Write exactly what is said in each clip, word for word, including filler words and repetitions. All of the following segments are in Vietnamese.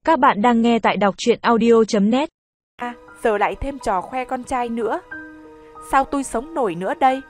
Các bạn đang nghe tại đọc truyện audio chấm net. À, giờ lại thêm trò khoe con trai nữa. Sao tôi sống nổi nữa đây?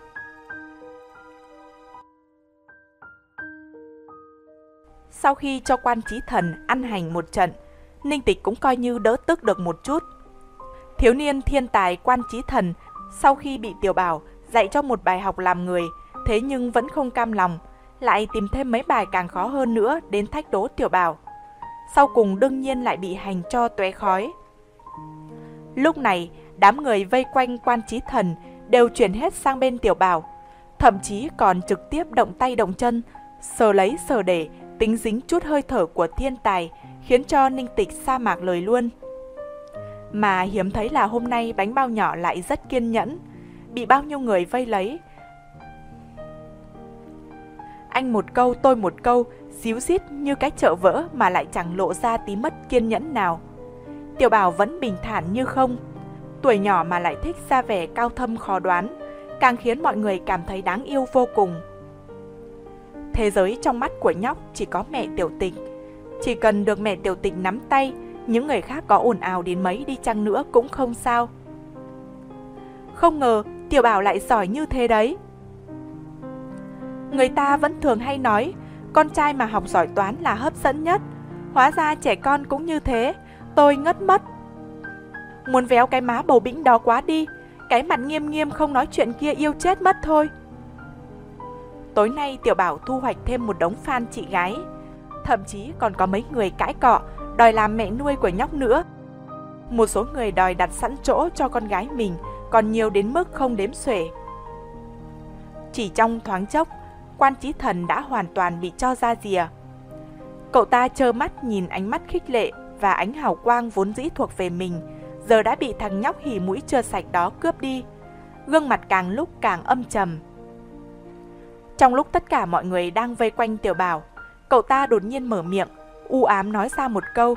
Sau khi cho Quan Chí Thần ăn hành một trận, Ninh Tịch cũng coi như đỡ tức được một chút. Thiếu niên thiên tài Quan Chí Thần sau khi bị Tiểu Bảo dạy cho một bài học làm người, thế nhưng vẫn không cam lòng, lại tìm thêm mấy bài càng khó hơn nữa đến thách đố Tiểu Bảo. Sau cùng đương nhiên lại bị hành cho tóe khói. Lúc này, đám người vây quanh Quan Chí Thần đều chuyển hết sang bên Tiểu Bảo, thậm chí còn trực tiếp động tay động chân, sờ lấy sờ để, tính dính chút hơi thở của thiên tài, khiến cho Ninh Tịch sa mạc lời luôn. Mà hiếm thấy là hôm nay bánh bao nhỏ lại rất kiên nhẫn, bị bao nhiêu người vây lấy. Anh một câu tôi một câu, díu dít như cái chợ vỡ mà lại chẳng lộ ra tí mất kiên nhẫn nào. Tiểu Bảo vẫn bình thản như không, tuổi nhỏ mà lại thích ra vẻ cao thâm khó đoán, càng khiến mọi người cảm thấy đáng yêu vô cùng. Thế giới trong mắt của nhóc chỉ có mẹ Tiểu Tịch. Chỉ cần được mẹ Tiểu Tịch nắm tay, những người khác có ồn ào đến mấy đi chăng nữa cũng không sao. Không ngờ Tiểu Bảo lại giỏi như thế đấy. Người ta vẫn thường hay nói, con trai mà học giỏi toán là hấp dẫn nhất. Hóa ra trẻ con cũng như thế, tôi ngất mất. Muốn véo cái má bầu bĩnh đó quá đi, cái mặt nghiêm nghiêm không nói chuyện kia yêu chết mất thôi. Tối nay Tiểu Bảo thu hoạch thêm một đống fan chị gái, thậm chí còn có mấy người cãi cọ, đòi làm mẹ nuôi của nhóc nữa. Một số người đòi đặt sẵn chỗ cho con gái mình, còn nhiều đến mức không đếm xuể. Chỉ trong thoáng chốc, Quan Chí Thần đã hoàn toàn bị cho ra rìa. Cậu ta trơ mắt nhìn ánh mắt khích lệ và ánh hào quang vốn dĩ thuộc về mình, giờ đã bị thằng nhóc hỉ mũi chưa sạch đó cướp đi. Gương mặt càng lúc càng âm trầm. Trong lúc tất cả mọi người đang vây quanh Tiểu Bảo, cậu ta đột nhiên mở miệng, u ám nói ra một câu.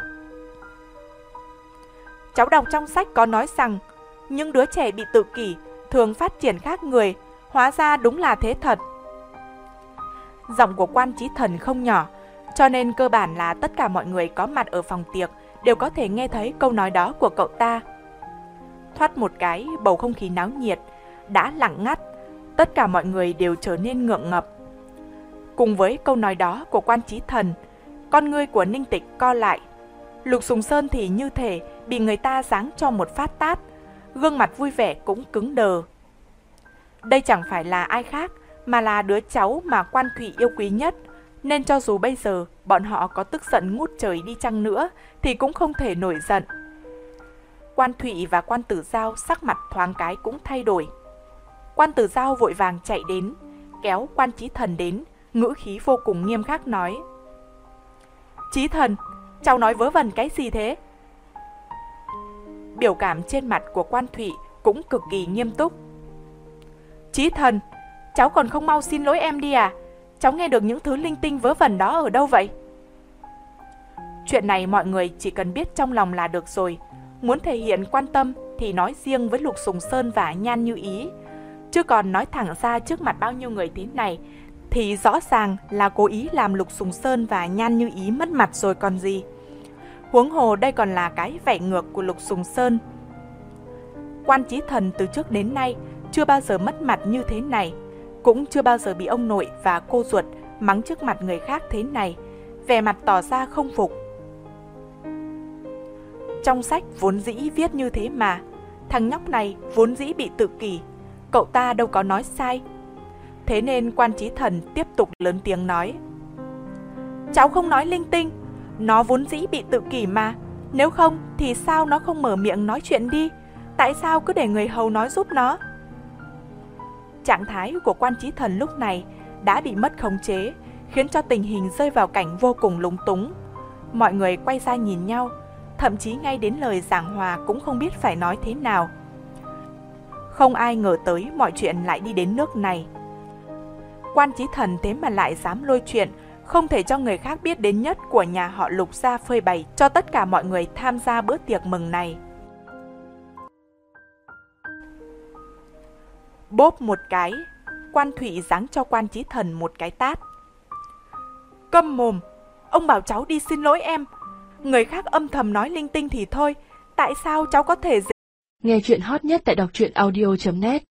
Cháu đọc trong sách có nói rằng, những đứa trẻ bị tự kỷ thường phát triển khác người, hóa ra đúng là thế thật. Giọng của Quan Chí Thần không nhỏ, cho nên cơ bản là tất cả mọi người có mặt ở phòng tiệc đều có thể nghe thấy câu nói đó của cậu ta. Thoát một cái, bầu không khí náo nhiệt đã lặng ngắt, tất cả mọi người đều trở nên ngượng ngập. Cùng với câu nói đó của Quan Chí Thần, con ngươi của Ninh Tịch co lại. Lục Sùng Sơn thì như thể bị người ta giáng cho một phát tát, gương mặt vui vẻ cũng cứng đờ. Đây chẳng phải là ai khác, mà là đứa cháu mà Quan Thụy yêu quý nhất, nên cho dù bây giờ bọn họ có tức giận ngút trời đi chăng nữa thì cũng không thể nổi giận. Quan Thụy và Quan Tử Giao sắc mặt thoáng cái cũng thay đổi. Quan Tử Giao vội vàng chạy đến, kéo Quan Chí Thần đến, ngữ khí vô cùng nghiêm khắc nói: Chí Thần, cháu nói vớ vẩn cái gì thế? Biểu cảm trên mặt của Quan Thụy cũng cực kỳ nghiêm túc. Chí Thần, cháu còn không mau xin lỗi em đi à? Cháu nghe được những thứ linh tinh vớ vẩn đó ở đâu vậy? Chuyện này mọi người chỉ cần biết trong lòng là được rồi. Muốn thể hiện quan tâm thì nói riêng với Lục Sùng Sơn và Nhan Như Ý, chứ còn nói thẳng ra trước mặt bao nhiêu người thế này thì rõ ràng là cố ý làm Lục Sùng Sơn và Nhan Như Ý mất mặt rồi còn gì. Huống hồ đây còn là cái vẻ ngược của Lục Sùng Sơn. Quan Chí Thần từ trước đến nay chưa bao giờ mất mặt như thế này, cũng chưa bao giờ bị ông nội và cô ruột mắng trước mặt người khác thế này, vẻ mặt tỏ ra không phục. Trong sách vốn dĩ viết như thế mà, thằng nhóc này vốn dĩ bị tự kỷ, cậu ta đâu có nói sai. Thế nên Quan Chí Thần tiếp tục lớn tiếng nói: Cháu không nói linh tinh, nó vốn dĩ bị tự kỷ mà, nếu không thì sao nó không mở miệng nói chuyện đi, tại sao cứ để người hầu nói giúp nó? Trạng thái của Quan Chí Thần lúc này đã bị mất khống chế, khiến cho tình hình rơi vào cảnh vô cùng lúng túng. Mọi người quay ra nhìn nhau, thậm chí ngay đến lời giảng hòa cũng không biết phải nói thế nào. Không ai ngờ tới mọi chuyện lại đi đến nước này. Quan Chí Thần thế mà lại dám lôi chuyện không thể cho người khác biết đến nhất của nhà họ Lục ra phơi bày cho tất cả mọi người tham gia bữa tiệc mừng này. Bốp một cái, Quan Thụy giáng cho Quan Chí Thần một cái tát. Câm mồm, ông bảo cháu đi xin lỗi em. Người khác âm thầm nói linh tinh thì thôi, tại sao cháu có thể... Nghe chuyện hot nhất tại đọc truyện audio chấm net